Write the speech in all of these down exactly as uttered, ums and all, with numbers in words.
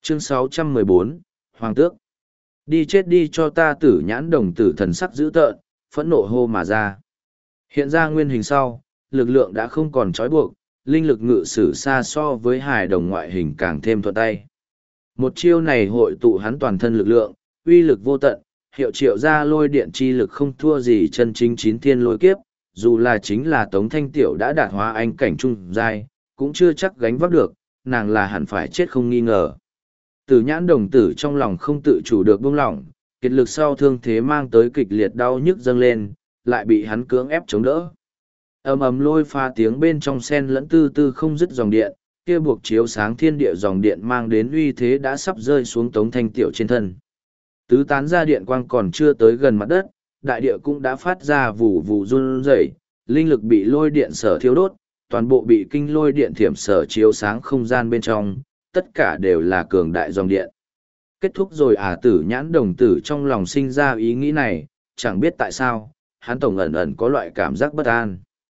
Chương sáu trăm mười bốn, Hoàng tước. Đi chết đi cho ta. Tử nhãn đồng tử thần sắc dữ tợn, phẫn nộ hô mà ra. Hiện ra nguyên hình sau, lực lượng đã không còn trói buộc, linh lực ngự sử xa so với hài đồng ngoại hình càng thêm thuận tay. Một chiêu này hội tụ hắn toàn thân lực lượng, uy lực vô tận, hiệu triệu ra lôi điện chi lực không thua gì chân chính chín thiên lôi kiếp, dù là chính là Tống Thanh Tiểu đã đạt hóa anh cảnh trung giai, cũng chưa chắc gánh vác được, nàng là hẳn phải chết không nghi ngờ. Tử nhãn đồng tử trong lòng không tự chủ được buông lỏng, kiệt lực sau thương thế mang tới kịch liệt đau nhức dâng lên, lại bị hắn cưỡng ép chống đỡ. Ầm ầm lôi pha tiếng bên trong sen lẫn tư tư không dứt dòng điện, kia buộc chiếu sáng thiên địa dòng điện mang đến uy thế đã sắp rơi xuống Tống Thanh Tiểu trên thân. Tứ tán ra điện quang còn chưa tới gần mặt đất, đại địa cũng đã phát ra vù vù run rẩy, linh lực bị lôi điện sở thiêu đốt, toàn bộ bị kinh lôi điện thiểm sở chiếu sáng không gian bên trong, tất cả đều là cường đại dòng điện. Kết thúc rồi à. Tử nhãn đồng tử trong lòng sinh ra ý nghĩ này, chẳng biết tại sao, hắn tổng ẩn ẩn có loại cảm giác bất an.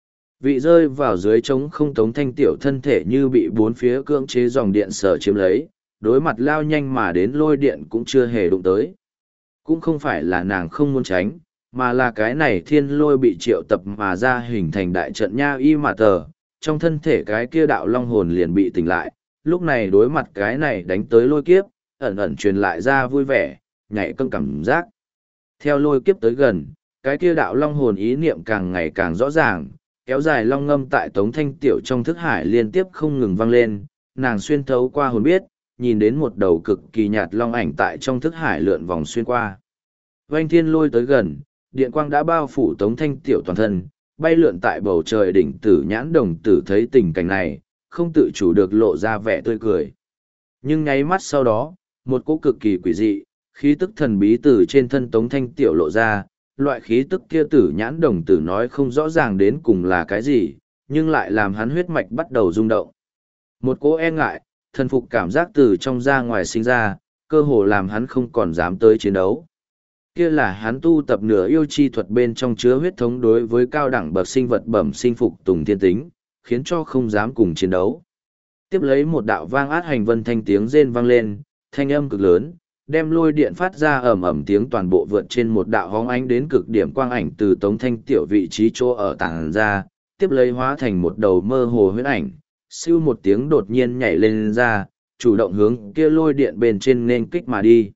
Vị rơi vào dưới trống không Tống Thanh Tiểu thân thể như bị bốn phía cưỡng chế dòng điện sở chiếm lấy, đối mặt lao nhanh mà đến lôi điện cũng chưa hề đụng tới. Cũng không phải là nàng không muốn tránh, mà là cái này thiên lôi bị triệu tập mà ra hình thành đại trận nha y mà tờ, trong thân thể cái kia đạo long hồn liền bị tỉnh lại, lúc này đối mặt cái này đánh tới lôi kiếp, ẩn ẩn truyền lại ra vui vẻ, nhảy cân cảm giác. Theo lôi kiếp tới gần, cái kia đạo long hồn ý niệm càng ngày càng rõ ràng, kéo dài long ngâm tại Tống Thanh Tiểu trong thức hải liên tiếp không ngừng vang lên, nàng xuyên thấu qua hồn biết, nhìn đến một đầu cực kỳ nhạt long ảnh tại trong thức hải lượn vòng xuyên qua. Vành thiên lôi tới gần, điện quang đã bao phủ Tống Thanh Tiểu toàn thân, bay lượn tại bầu trời đỉnh. Tử nhãn đồng tử thấy tình cảnh này, không tự chủ được lộ ra vẻ tươi cười. Nhưng nháy mắt sau đó, một cỗ cực kỳ quỷ dị, khí tức thần bí từ trên thân Tống Thanh Tiểu lộ ra, loại khí tức kia tử nhãn đồng tử nói không rõ ràng đến cùng là cái gì, nhưng lại làm hắn huyết mạch bắt đầu rung động. Một cỗ e ngại, thần phục cảm giác từ trong ra ngoài sinh ra, cơ hồ làm hắn không còn dám tới chiến đấu. Kia là hắn tu tập nửa yêu chi thuật bên trong chứa huyết thống đối với cao đẳng bậc sinh vật bẩm sinh phục tùng thiên tính, khiến cho không dám cùng chiến đấu. Tiếp lấy một đạo vang át hành vân thanh tiếng rên vang lên, thanh âm cực lớn, đem lôi điện phát ra ầm ầm tiếng toàn bộ vượt trên một đạo hóng ánh đến cực điểm quang ảnh từ Tống Thanh Tiểu vị trí chỗ ở tàng ra, tiếp lấy hóa thành một đầu mơ hồ huyễn ảnh, siêu một tiếng đột nhiên nhảy lên ra, chủ động hướng kia lôi điện bên trên nên kích mà đi.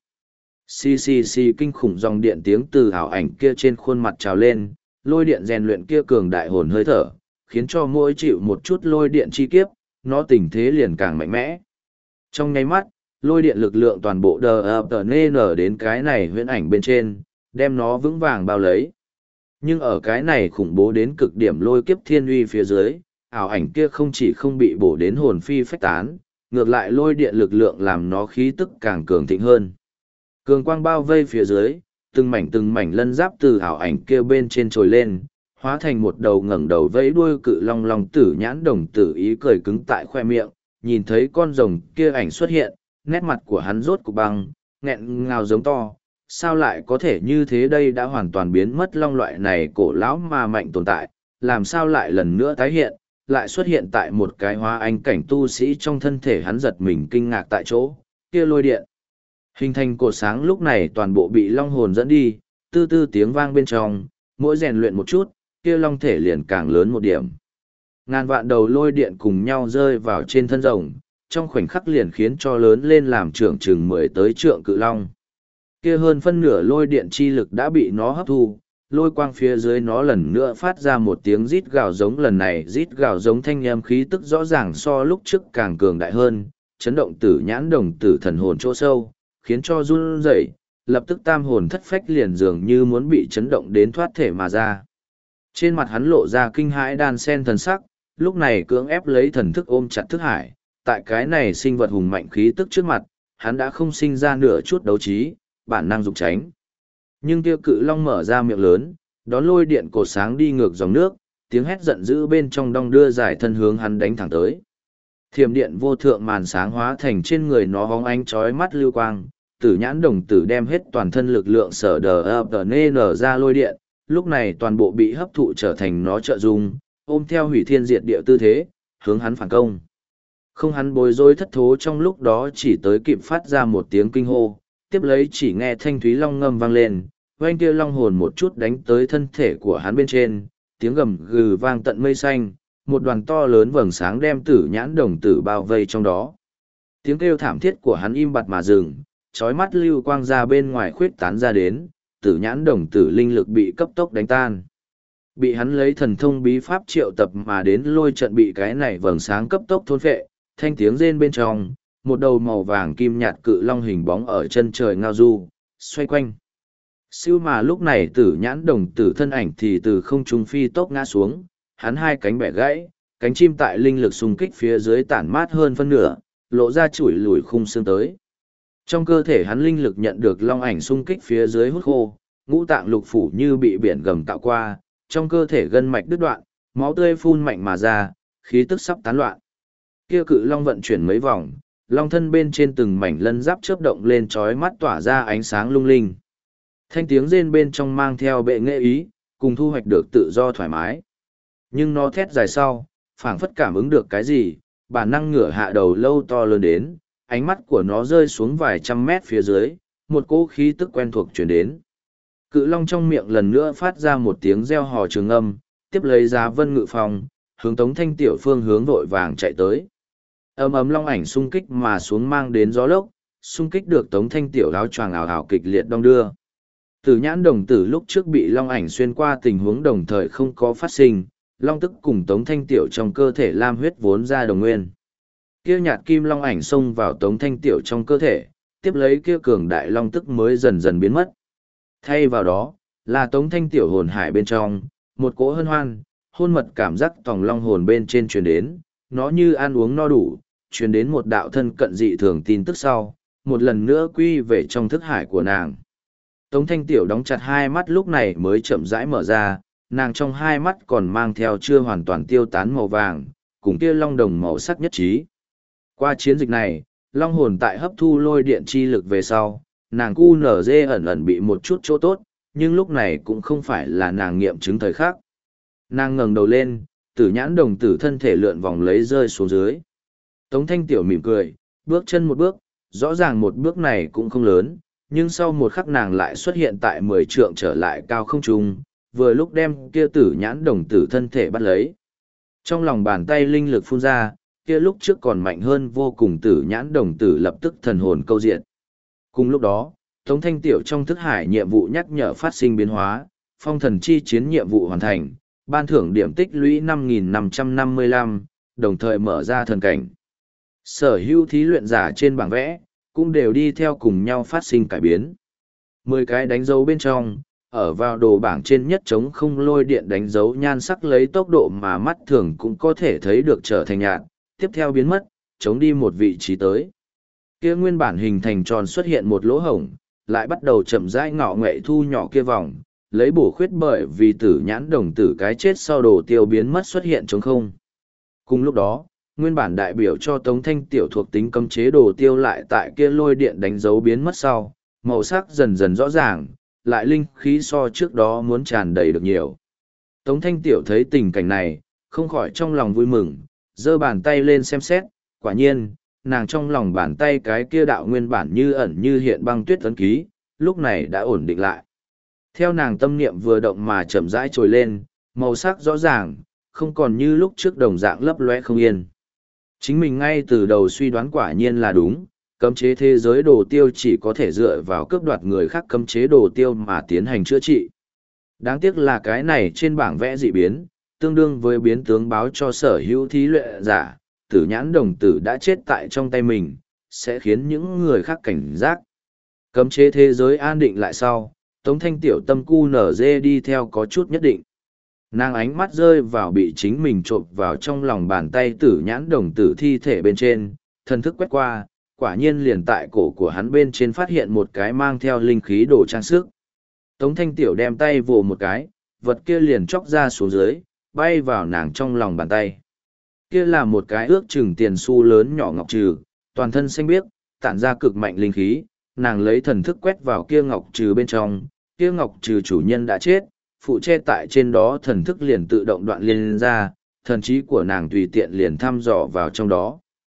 Xì xì xì kinh khủng dòng điện tiếng từ ảo ảnh kia trên khuôn mặt trào lên, lôi điện rèn luyện kia cường đại hồn hơi thở, khiến cho mỗi chịu một chút lôi điện chi kiếp, nó tình thế liền càng mạnh mẽ. Trong nháy mắt, lôi điện lực lượng toàn bộ đờ ập tờ nê nở đến cái này huyễn ảnh bên trên, đem nó vững vàng bao lấy. Nhưng ở cái này khủng bố đến cực điểm lôi kiếp thiên uy phía dưới, ảo ảnh kia không chỉ không bị bổ đến hồn phi phách tán, ngược lại lôi điện lực lượng làm nó khí tức càng cường thịnh hơn. Cường quang bao vây phía dưới, từng mảnh từng mảnh lân giáp từ ảo ảnh kia bên trên trồi lên, hóa thành một đầu ngẩng đầu vẫy đuôi cự long long tử nhãn đồng tử ý cười cứng tại khoe miệng, nhìn thấy con rồng kia ảnh xuất hiện, nét mặt của hắn rốt cục băng, nghẹn ngào giống to, sao lại có thể như thế. Đây đã hoàn toàn biến mất long loại này cổ lão mà mạnh tồn tại, làm sao lại lần nữa tái hiện, lại xuất hiện tại một cái hóa anh cảnh tu sĩ trong thân thể. Hắn giật mình kinh ngạc tại chỗ, kia lôi điện hình thành cột sáng lúc này toàn bộ bị long hồn dẫn đi, tư tư tiếng vang bên trong, mỗi rèn luyện một chút, kia long thể liền càng lớn một điểm. Ngàn vạn đầu lôi điện cùng nhau rơi vào trên thân rồng, trong khoảnh khắc liền khiến cho lớn lên làm trưởng chừng mười tới trượng cự long. Kia hơn phân nửa lôi điện chi lực đã bị nó hấp thu, lôi quang phía dưới nó lần nữa phát ra một tiếng rít gào giống. Lần này rít gào giống thanh âm khí tức rõ ràng so lúc trước càng cường đại hơn, chấn động tử nhãn đồng tử thần hồn chỗ sâu, khiến cho run rẩy, lập tức tam hồn thất phách liền dường như muốn bị chấn động đến thoát thể mà ra. Trên mặt hắn lộ ra kinh hãi đan sen thần sắc, lúc này cưỡng ép lấy thần thức ôm chặt thức hải, tại cái này sinh vật hùng mạnh khí tức trước mặt, hắn đã không sinh ra nửa chút đấu trí, bản năng dục tránh. Nhưng kia cự long mở ra miệng lớn, đón lôi điện cột sáng đi ngược dòng nước, tiếng hét giận dữ bên trong đong đưa giải thân hướng hắn đánh thẳng tới. Thiểm điện vô thượng màn sáng hóa thành trên người nó hóng ánh chói mắt lưu quang, tử nhãn đồng tử đem hết toàn thân lực lượng sở đờ ập tờ nê nở ra lôi điện, lúc này toàn bộ bị hấp thụ trở thành nó trợ dung, ôm theo hủy thiên diệt địa tư thế, hướng hắn phản công. Không hắn bối rối thất thố trong lúc đó chỉ tới kịp phát ra một tiếng kinh hô, tiếp lấy chỉ nghe thanh thúy long ngâm vang lên, oanh kia long hồn một chút đánh tới thân thể của hắn bên trên, tiếng gầm gừ vang tận mây xanh, một đoàn to lớn vầng sáng đem tử nhãn đồng tử bao vây trong đó. Tiếng kêu thảm thiết của hắn im bặt mà dừng, trói mắt lưu quang ra bên ngoài khuyết tán ra đến, tử nhãn đồng tử linh lực bị cấp tốc đánh tan. Bị hắn lấy thần thông bí pháp triệu tập mà đến lôi trận bị cái này vầng sáng cấp tốc thôn phệ, thanh tiếng rên bên trong, một đầu màu vàng kim nhạt cự long hình bóng ở chân trời ngao du, xoay quanh. Siêu mà lúc này tử nhãn đồng tử thân ảnh thì từ không trung phi tốc ngã xuống, hắn hai cánh bẻ gãy, cánh chim tại linh lực xung kích phía dưới tản mát hơn phân nửa, lộ ra chuỗi lùi khung xương tới. Trong cơ thể hắn linh lực nhận được long ảnh xung kích phía dưới hút khô, ngũ tạng lục phủ như bị biển gầm tạo qua, trong cơ thể gân mạch đứt đoạn, máu tươi phun mạnh mà ra, khí tức sắp tán loạn. Kia cự long vận chuyển mấy vòng, long thân bên trên từng mảnh lân giáp chớp động lên chói mắt tỏa ra ánh sáng lung linh. Thanh tiếng rên bên trong mang theo bệ nghệ ý, cùng thu hoạch được tự do thoải mái. Nhưng nó thét dài sau, phảng phất cảm ứng được cái gì, bản năng ngửa hạ đầu lâu to lớn đến, ánh mắt của nó rơi xuống vài trăm mét phía dưới, một cỗ khí tức quen thuộc chuyển đến. Cự long trong miệng lần nữa phát ra một tiếng reo hò trường âm, tiếp lấy giá vân ngự phòng, hướng Tống Thanh Tiểu phương hướng vội vàng chạy tới. Ấm ấm long ảnh xung kích mà xuống mang đến gió lốc, xung kích được Tống Thanh Tiểu áo choàng ảo ảo kịch liệt đong đưa. Tử nhãn đồng tử lúc trước bị long ảnh xuyên qua tình huống đồng thời không có phát sinh, long tức cùng Tống Thanh Tiểu trong cơ thể lam huyết vốn ra đồng nguyên. Kia nhạt kim long ảnh xông vào Tống Thanh Tiểu trong cơ thể, tiếp lấy kia cường đại long tức mới dần dần biến mất. Thay vào đó, là Tống Thanh Tiểu hồn hải bên trong, một cỗ hân hoan, hôn mật cảm giác tòng long hồn bên trên truyền đến, nó như ăn uống no đủ, truyền đến một đạo thân cận dị thường tin tức sau, một lần nữa quy về trong thức hải của nàng. Tống Thanh Tiểu đóng chặt hai mắt lúc này mới chậm rãi mở ra, nàng trong hai mắt còn mang theo chưa hoàn toàn tiêu tán màu vàng, cùng kia long đồng màu sắc nhất trí. Qua chiến dịch này, long hồn tại hấp thu lôi điện chi lực về sau, nàng cu nở dê ẩn ẩn bị một chút chỗ tốt, nhưng lúc này cũng không phải là nàng nghiệm chứng thời khắc. Nàng ngẩng đầu lên, tử nhãn đồng tử thân thể lượn vòng lấy rơi xuống dưới. Tống Thanh Tiểu mỉm cười, bước chân một bước, rõ ràng một bước này cũng không lớn, nhưng sau một khắc nàng lại xuất hiện tại mười trượng trở lại cao không trung, vừa lúc đem kia tử nhãn đồng tử thân thể bắt lấy. Trong lòng bàn tay linh lực phun ra, kia lúc trước còn mạnh hơn vô cùng tử nhãn đồng tử lập tức thần hồn câu diện. Cùng lúc đó, Tống Thanh Tiểu trong thức hải nhiệm vụ nhắc nhở phát sinh biến hóa, phong thần chi chiến nhiệm vụ hoàn thành, ban thưởng điểm tích lũy năm nghìn năm trăm năm mươi lăm, đồng thời mở ra thần cảnh. Sở hữu thí luyện giả trên bảng vẽ, cũng đều đi theo cùng nhau phát sinh cải biến. Mười cái đánh dấu bên trong, ở vào đồ bảng trên nhất trống không lôi điện đánh dấu nhan sắc lấy tốc độ mà mắt thường cũng có thể thấy được trở thành nhạt, tiếp theo biến mất, chống đi một vị trí tới. Kia nguyên bản hình thành tròn xuất hiện một lỗ hổng, lại bắt đầu chậm rãi ngọ nghệ thu nhỏ kia vòng, lấy bổ khuyết bởi vì tử nhãn đồng tử cái chết sau đồ tiêu biến mất xuất hiện trống không. Cùng lúc đó, nguyên bản đại biểu cho Tống Thanh Tiểu thuộc tính cấm chế đồ tiêu lại tại kia lôi điện đánh dấu biến mất sau, màu sắc dần dần rõ ràng, lại linh khí so trước đó muốn tràn đầy được nhiều. Tống Thanh Tiểu thấy tình cảnh này, không khỏi trong lòng vui mừng, giơ bàn tay lên xem xét, quả nhiên, nàng trong lòng bàn tay cái kia đạo nguyên bản như ẩn như hiện băng tuyết ấn ký, lúc này đã ổn định lại. Theo nàng tâm niệm vừa động mà chậm rãi trồi lên, màu sắc rõ ràng, không còn như lúc trước đồng dạng lấp lóe không yên. Chính mình ngay từ đầu suy đoán quả nhiên là đúng, cấm chế thế giới đồ tiêu chỉ có thể dựa vào cướp đoạt người khác cấm chế đồ tiêu mà tiến hành chữa trị. Đáng tiếc là cái này trên bảng vẽ dị biến, tương đương với biến tướng báo cho sở hữu thí luyện giả, tử nhãn đồng tử đã chết tại trong tay mình, sẽ khiến những người khác cảnh giác. Cấm chế thế giới an định lại sau, Tống Thanh Tiểu tâm cu nở dê đi theo có chút nhất định. Nàng ánh mắt rơi vào bị chính mình trộm vào trong lòng bàn tay tử nhãn đồng tử thi thể bên trên, thần thức quét qua, quả nhiên liền tại cổ của hắn bên trên phát hiện một cái mang theo linh khí đồ trang sức. Tống Thanh Tiểu đem tay vồ một cái, vật kia liền chóc ra xuống dưới, bay vào nàng trong lòng bàn tay. Kia là một cái ước chừng tiền xu lớn nhỏ ngọc trừ, toàn thân xanh biếc, tản ra cực mạnh linh khí, nàng lấy thần thức quét vào kia ngọc trừ bên trong, kia ngọc trừ chủ nhân đã chết, phụ che tại trên đó thần thức liền tự động đoạn liên ra, thần trí của nàng tùy tiện liền thăm dò vào trong đó.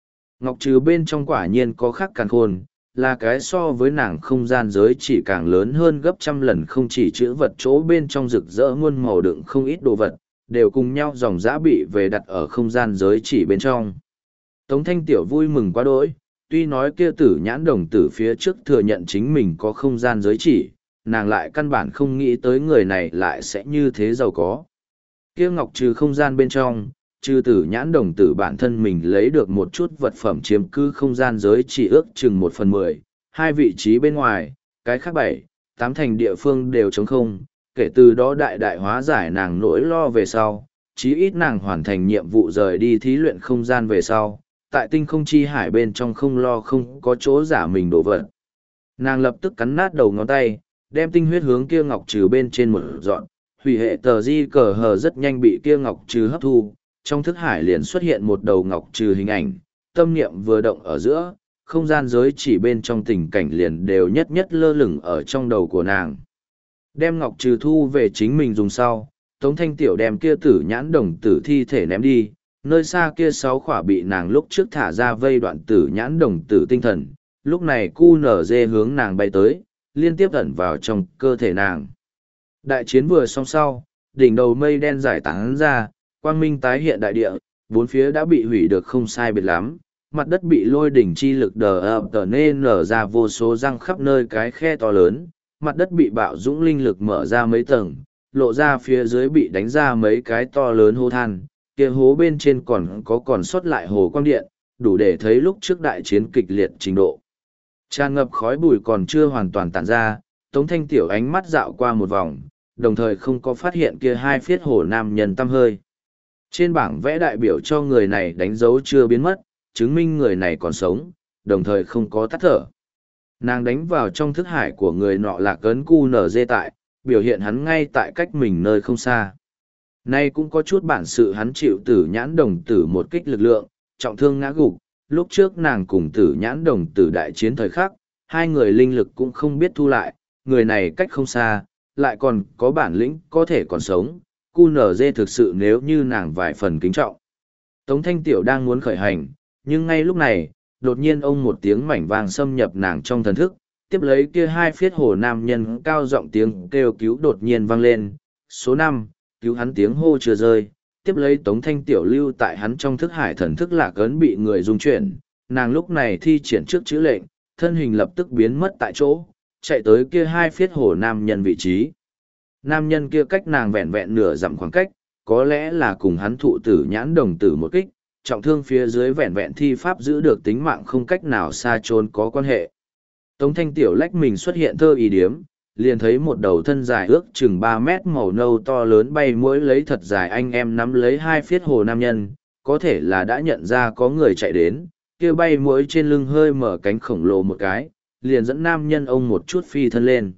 Ngọc trừ bên trong quả nhiên có khắc càn khôn, là cái so với nàng không gian giới chỉ càng lớn hơn gấp trăm lần, không chỉ chữ vật chỗ bên trong rực rỡ muôn màu đựng không ít đồ vật, đều cùng nhau dòng dã bị về đặt ở không gian giới chỉ bên trong. Tống Thanh Tiểu vui mừng quá đỗi, tuy nói kia tử nhãn đồng tử phía trước thừa nhận chính mình có không gian giới chỉ, nàng lại căn bản không nghĩ tới người này lại sẽ như thế giàu có. Kia ngọc trừ không gian bên trong, trừ tử nhãn đồng tử bản thân mình lấy được một chút vật phẩm chiếm cứ không gian giới chỉ ước chừng một phần mười, hai vị trí bên ngoài, cái khác bảy, tám thành địa phương đều trống không, kể từ đó đại đại hóa giải nàng nỗi lo về sau, chí ít nàng hoàn thành nhiệm vụ rời đi thí luyện không gian về sau, tại tinh không chi hải bên trong không lo không có chỗ giả mình đổ vật. Nàng lập tức cắn nát đầu ngón tay, đem tinh huyết hướng kia ngọc trừ bên trên một dọn, hủy hệ tờ di cờ hờ rất nhanh bị kia ngọc trừ hấp thu, trong thức hải liền xuất hiện một đầu ngọc trừ hình ảnh, tâm niệm vừa động ở giữa, không gian giới chỉ bên trong tình cảnh liền đều nhất nhất lơ lửng ở trong đầu của nàng. Đem ngọc trừ thu về chính mình dùng sau, Tống Thanh Tiểu đem kia tử nhãn đồng tử thi thể ném đi, nơi xa kia sáu khỏa bị nàng lúc trước thả ra vây đoạn tử nhãn đồng tử tinh thần, lúc này cu nở dê hướng nàng bay tới, liên tiếp ẩn vào trong cơ thể nàng. Đại chiến vừa xong sau, đỉnh đầu mây đen giải tán ra, quang minh tái hiện đại địa, bốn phía đã bị hủy được không sai biệt lắm, mặt đất bị lôi đỉnh chi lực đờ ập tờ nên nở ra vô số răng khắp nơi cái khe to lớn, mặt đất bị bạo dũng linh lực mở ra mấy tầng, lộ ra phía dưới bị đánh ra mấy cái to lớn hố than, kia hố bên trên còn có còn sót lại hồ quang điện, đủ để thấy lúc trước đại chiến kịch liệt trình độ. Tràn ngập khói bụi còn chưa hoàn toàn tản ra, Tống Thanh Tiểu ánh mắt dạo qua một vòng, đồng thời không có phát hiện kia hai phiết hồ nam nhân tăm hơi. Trên bảng vẽ đại biểu cho người này đánh dấu chưa biến mất, chứng minh người này còn sống, đồng thời không có tắt thở. Nàng đánh vào trong thức hải của người nọ là cấn cu nở dê tại, biểu hiện hắn ngay tại cách mình nơi không xa. Nay cũng có chút bản sự hắn chịu tử nhãn đồng tử một kích lực lượng, trọng thương ngã gục, lúc trước nàng cùng tử nhãn đồng tử đại chiến thời khắc, hai người linh lực cũng không biết thu lại, người này cách không xa, lại còn có bản lĩnh có thể còn sống, cu nở dê thực sự nếu như nàng vài phần kính trọng. Tống Thanh Tiểu đang muốn khởi hành, nhưng ngay lúc này, đột nhiên ông một tiếng mảnh vang xâm nhập nàng trong thần thức, tiếp lấy kia hai phiết hồ nam nhân cao giọng tiếng kêu cứu đột nhiên vang lên, số năm, cứu hắn tiếng hô chưa rơi, tiếp lấy Tống Thanh Tiểu lưu tại hắn trong thức hải thần thức lạc ấn bị người dung chuyển, nàng lúc này thi triển trước chữ lệnh, thân hình lập tức biến mất tại chỗ, chạy tới kia hai phiết hồ nam nhân vị trí. Nam nhân kia cách nàng vẹn vẹn nửa dặm khoảng cách, có lẽ là cùng hắn thụ tử nhãn đồng tử một kích, trọng thương phía dưới vẹn vẹn thi pháp giữ được tính mạng không cách nào xa trốn có quan hệ. Tống Thanh Tiểu lách mình xuất hiện thơ ý điếm, liền thấy một đầu thân dài ước chừng ba mét màu nâu to lớn bay mũi lấy thật dài anh em nắm lấy hai phiết hồ nam nhân, có thể là đã nhận ra có người chạy đến, kia bay mũi trên lưng hơi mở cánh khổng lồ một cái, liền dẫn nam nhân ông một chút phi thân lên.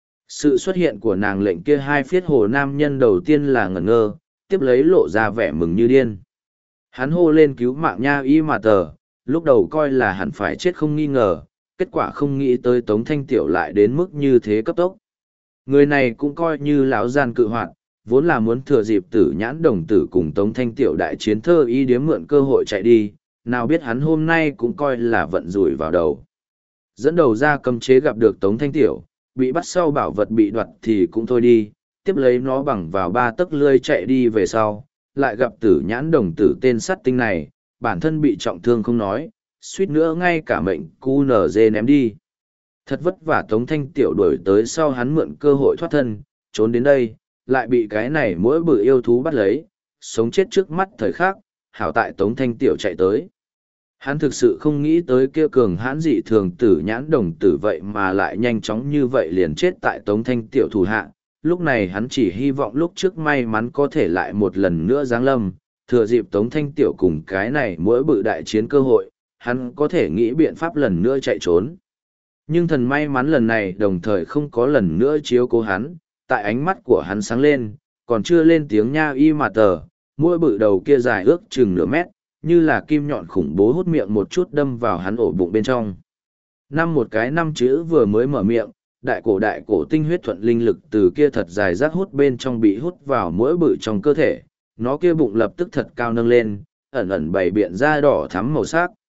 Sự xuất hiện của nàng lệnh kia hai phiết hồ nam nhân đầu tiên là ngẩn ngơ, tiếp lấy lộ ra vẻ mừng như điên. Hắn hô lên cứu mạng nha y mà tờ, lúc đầu coi là hẳn phải chết không nghi ngờ, kết quả không nghĩ tới Tống Thanh Tiểu lại đến mức như thế cấp tốc. Người này cũng coi như lão gian cự hoạt, vốn là muốn thừa dịp tử nhãn đồng tử cùng Tống Thanh Tiểu đại chiến thơ y điếm mượn cơ hội chạy đi, nào biết hắn hôm nay cũng coi là vận rủi vào đầu. Dẫn đầu ra cấm chế gặp được Tống Thanh Tiểu, bị bắt sau bảo vật bị đoạt thì cũng thôi đi, tiếp lấy nó bằng vào ba tấc lươi chạy đi về sau, lại gặp tử nhãn đồng tử tên sắt tinh này, bản thân bị trọng thương không nói, suýt nữa ngay cả mệnh cu nở dê ném đi. Thật vất vả Tống Thanh Tiểu đuổi tới sau hắn mượn cơ hội thoát thân, trốn đến đây, lại bị cái này mỗi bự yêu thú bắt lấy, sống chết trước mắt thời khắc, hảo tại Tống Thanh Tiểu chạy tới. Hắn thực sự không nghĩ tới kia cường hãn dị thường tử nhãn đồng tử vậy mà lại nhanh chóng như vậy liền chết tại Tống Thanh Tiểu thủ hạ. Lúc này hắn chỉ hy vọng lúc trước may mắn có thể lại một lần nữa giáng lâm, thừa dịp Tống Thanh Tiểu cùng cái này mỗi bự đại chiến cơ hội, hắn có thể nghĩ biện pháp lần nữa chạy trốn. Nhưng thần may mắn lần này đồng thời không có lần nữa chiếu cố hắn, tại ánh mắt của hắn sáng lên, còn chưa lên tiếng nha y mà tờ, mỗi bự đầu kia dài ước chừng nửa mét, như là kim nhọn khủng bố hút miệng một chút đâm vào hắn ổ bụng bên trong. Năm một cái năm chữ vừa mới mở miệng, đại cổ đại cổ tinh huyết thuận linh lực từ kia thật dài rác hút bên trong bị hút vào mỗi bự trong cơ thể, nó kia bụng lập tức thật cao nâng lên, ẩn ẩn bày biện ra đỏ thắm màu sắc.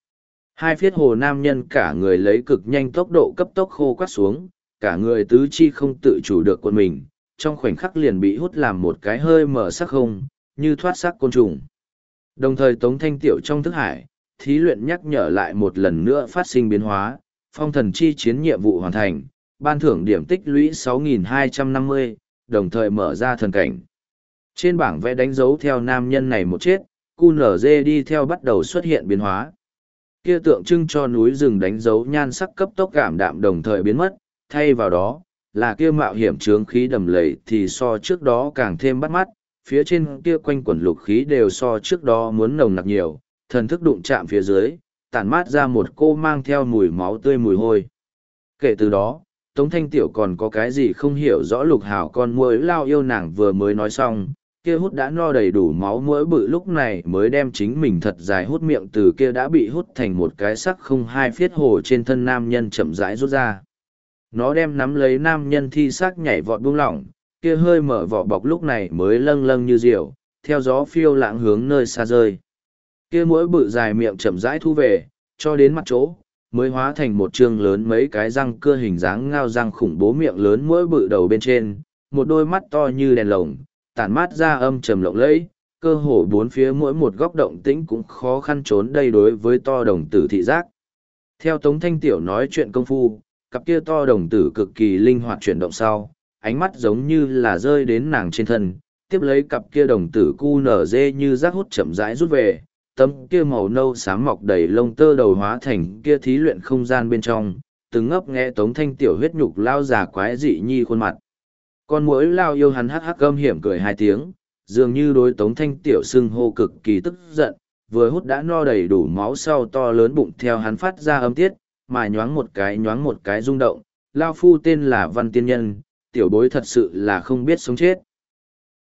Hai phiết hồ nam nhân cả người lấy cực nhanh tốc độ cấp tốc khô quắt xuống, cả người tứ chi không tự chủ được quân mình, trong khoảnh khắc liền bị hút làm một cái hơi mở sắc không, như thoát xác côn trùng. Đồng thời Tống Thanh Tiểu trong thức hải, thí luyện nhắc nhở lại một lần nữa phát sinh biến hóa, phong thần chi chiến nhiệm vụ hoàn thành, ban thưởng điểm tích lũy sáu nghìn hai trăm năm mươi, đồng thời mở ra thần cảnh. Trên bảng vẽ đánh dấu theo nam nhân này một chết, cu nở dê đi theo bắt đầu xuất hiện biến hóa. Kia tượng trưng cho núi rừng đánh dấu nhan sắc cấp tốc cảm đạm đồng thời biến mất, thay vào đó, là kia mạo hiểm trướng khí đầm lầy thì so trước đó càng thêm bắt mắt, phía trên kia quanh quẩn lục khí đều so trước đó muốn nồng nặc nhiều, thần thức đụng chạm phía dưới, tản mát ra một cô mang theo mùi máu tươi mùi hôi. Kể từ đó, Tống Thanh Tiểu còn có cái gì không hiểu rõ lục hào con muỗi lao yêu nàng vừa mới nói xong, kia hút đã no đầy đủ máu muỗi bự lúc này mới đem chính mình thật dài hút miệng từ kia đã bị hút thành một cái sắc không hai phiết hồ trên thân nam nhân chậm rãi rút ra. Nó đem nắm lấy nam nhân thi xác nhảy vọt buông lỏng, kia hơi mở vỏ bọc lúc này mới lâng lâng như diều, theo gió phiêu lãng hướng nơi xa rơi. Kia muỗi bự dài miệng chậm rãi thu về, cho đến mặt chỗ, mới hóa thành một chương lớn mấy cái răng cưa hình dáng ngao răng khủng bố miệng lớn muỗi bự đầu bên trên, một đôi mắt to như đèn lồng, tản mát ra âm trầm lộng lẫy, cơ hồ bốn phía mỗi một góc động tĩnh cũng khó khăn trốn đây đối với to đồng tử thị giác. Theo Tống Thanh Tiểu nói chuyện công phu, cặp kia to đồng tử cực kỳ linh hoạt chuyển động sau, ánh mắt giống như là rơi đến nàng trên thân, tiếp lấy cặp kia đồng tử cu nở dê như rác hút chậm rãi rút về, tấm kia màu nâu xám mọc đầy lông tơ đầu hóa thành kia thí luyện không gian bên trong, từng ngấp nghe Tống Thanh Tiểu huyết nhục lao già quái dị nhi khuôn mặt. Con muỗi lao yêu hắn hắc hắc gâm hiểm cười hai tiếng, dường như đối Tống Thanh Tiểu xưng hô cực kỳ tức giận, vừa hút đã no đầy đủ máu sau to lớn bụng theo hắn phát ra âm tiết, mà nhoáng một cái nhoáng một cái rung động, lao phu tên là Văn Tiên Nhân, tiểu bối thật sự là không biết sống chết.